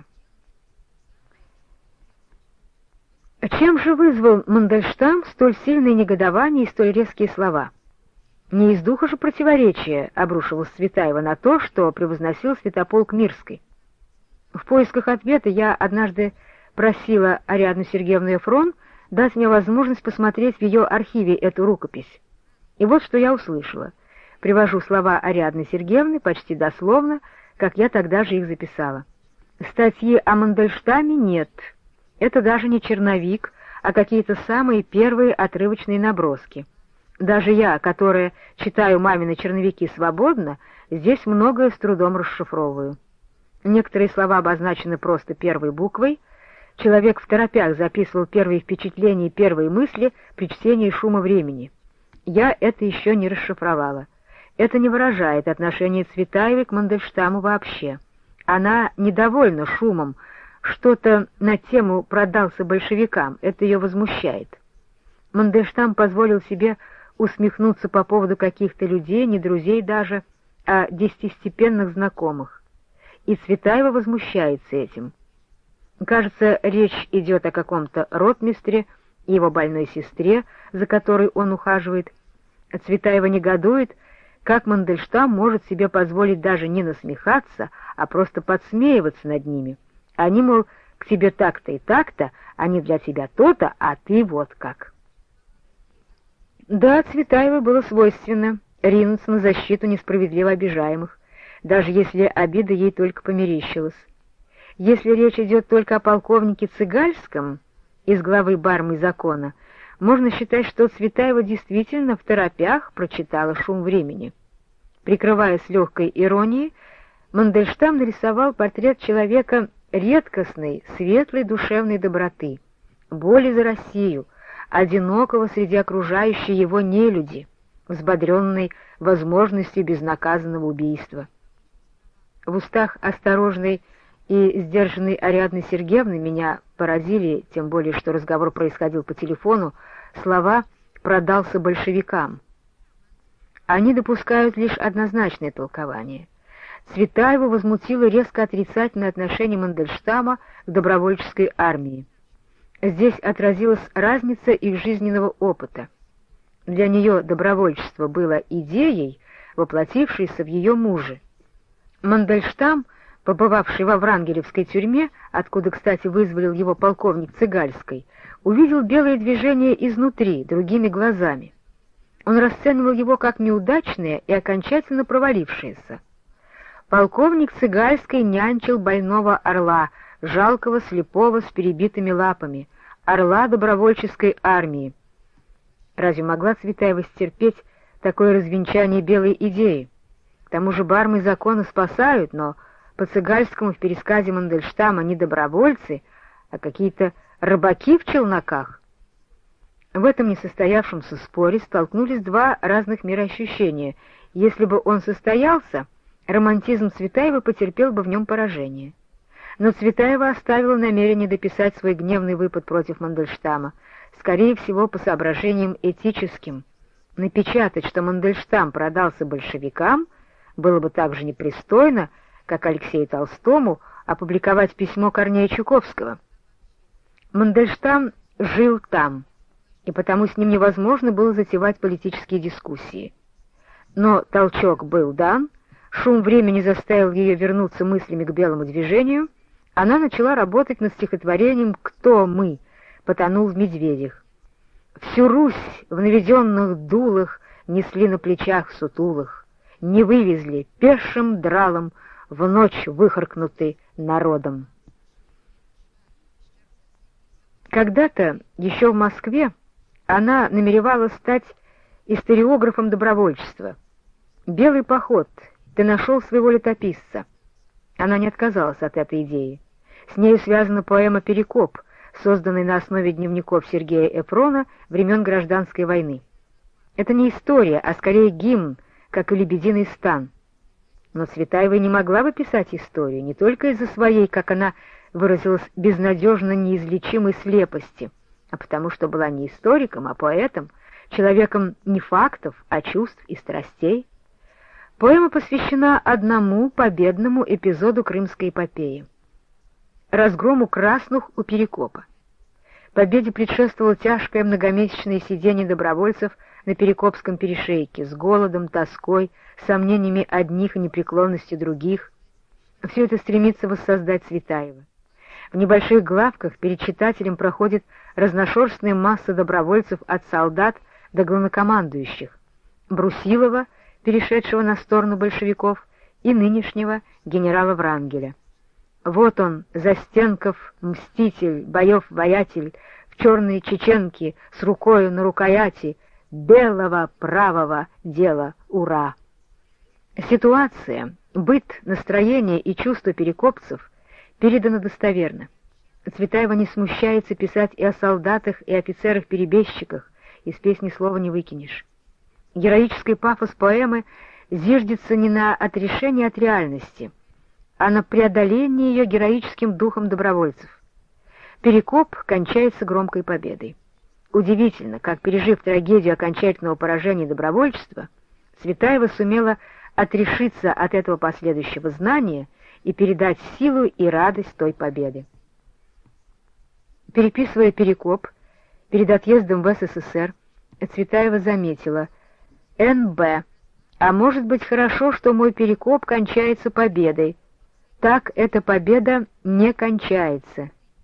Чем же вызвал Мандельштам столь сильное негодование и столь резкие слова? Не из духа же противоречия обрушивалась Цветаева на то, что превозносил Святополк Мирской. В поисках ответа я однажды просила Ариадну Сергеевну Эфрон дать мне возможность посмотреть в ее архиве эту рукопись. И вот что я услышала. Привожу слова Ариадны Сергеевны почти дословно, как я тогда же их записала. «Статьи о Мандельштаме нет. Это даже не черновик, а какие-то самые первые отрывочные наброски. Даже я, которая читаю мамины черновики свободно, здесь многое с трудом расшифровываю. Некоторые слова обозначены просто первой буквой. Человек в торопях записывал первые впечатления и первые мысли при чтении «Шума времени». Я это еще не расшифровала. Это не выражает отношение Цветаевой к Мандельштаму вообще. Она недовольна шумом, что-то на тему «продался большевикам», это ее возмущает. Мандельштам позволил себе усмехнуться по поводу каких-то людей, не друзей даже, а десятистепенных знакомых. И Цветаева возмущается этим. Кажется, речь идет о каком-то ротмистре и его больной сестре, за которой он ухаживает. Цветаева негодует, как Мандельштам может себе позволить даже не насмехаться, а просто подсмеиваться над ними. Они, мол, к тебе так-то и так-то, они для тебя то-то, а ты вот как. Да, Цветаевой было свойственно ринуться на защиту несправедливо обижаемых, даже если обида ей только померещилась. Если речь идет только о полковнике Цыгальском из главы «Бармы и закона», можно считать, что Цветаева действительно в торопях прочитала «Шум времени». Прикрываясь легкой иронией, Мандельштам нарисовал портрет человека редкостной, светлой душевной доброты, боли за Россию, одинокого среди окружающей его нелюди, взбодренной возможностью безнаказанного убийства. В устах осторожной и сдержанной Ариадны Сергеевны меня поразили, тем более что разговор происходил по телефону, слова «продался большевикам». Они допускают лишь однозначное толкование. Цветаеву возмутило резко отрицательное отношение Мандельштама к добровольческой армии. Здесь отразилась разница их жизненного опыта. Для нее добровольчество было идеей, воплотившейся в ее муже. Мандельштам, побывавший во Врангелевской тюрьме, откуда, кстати, вызволил его полковник Цыгальский, увидел белое движение изнутри, другими глазами. Он расценивал его как неудачное и окончательно провалившееся. Полковник Цыгальский нянчил больного орла, жалкого, слепого, с перебитыми лапами, орла добровольческой армии. Разве могла Цветаева стерпеть такое развенчание белой идеи? К тому же Бармы и закона спасают, но по Цыгальскому в пересказе Мандельштама не добровольцы, а какие-то рыбаки в челноках. В этом несостоявшемся споре столкнулись два разных мироощущения. Если бы он состоялся, романтизм Цветаевой потерпел бы в нем поражение. Но Цветаева оставила намерение дописать свой гневный выпад против Мандельштама, скорее всего, по соображениям этическим. Напечатать, что Мандельштам продался большевикам, было бы так же непристойно, как Алексею Толстому опубликовать письмо Корнея Чуковского. Мандельштам жил там, и потому с ним невозможно было затевать политические дискуссии. Но толчок был дан, шум времени заставил ее вернуться мыслями к белому движению, она начала работать над стихотворением «Кто мы?» потонул в медведях. Всю Русь в наведенных дулах несли на плечах сутулых, не вывезли пешим дралом, в ночь выхаркнуты народом. Когда-то, еще в Москве, она намеревалась стать историографом добровольчества. «Белый поход, ты нашел своего летописца». Она не отказалась от этой идеи. С нею связана поэма «Перекоп», созданный на основе дневников Сергея Эфрона времен Гражданской войны. Это не история, а скорее гимн, как и «Лебединый стан». Но Цветаева не могла бы писать историю не только из-за своей, как она выразилась, безнадежно неизлечимой слепости, а потому что была не историком, а поэтом, человеком не фактов, а чувств и страстей. Поэма посвящена одному победному эпизоду Крымской эпопеи — разгрому красных у Перекопа. Победе предшествовало тяжкое многомесячное сидение добровольцев на Перекопском перешейке с голодом, тоской, сомнениями одних и непреклонностью других. Все это стремится воссоздать Цветаева. В небольших главках перед читателем проходит разношерстная масса добровольцев от солдат до главнокомандующих: Брусилова, перешедшего на сторону большевиков, и нынешнего генерала Врангеля. Вот он, Застенков, мститель, боев воятель, в черные чеченки, с рукою на рукояти, белого правого дела, ура! Ситуация, быт, настроение и чувства перекопцев передано достоверно. Цветаева не смущается писать и о солдатах, и офицерах-перебежчиках, из песни слова не выкинешь. Героический пафос поэмы зиждется не на отрешении от реальности, а на преодолении ее героическим духом добровольцев. Перекоп кончается громкой победой. Удивительно, как, пережив трагедию окончательного поражения добровольчества, Цветаева сумела отрешиться от этого последующего знания и передать силу и радость той победы. Переписывая «Перекоп» перед отъездом в СССР, Цветаева заметила: «эн бэ, а может быть хорошо, что мой Перекоп кончается победой. Так эта победа не кончается.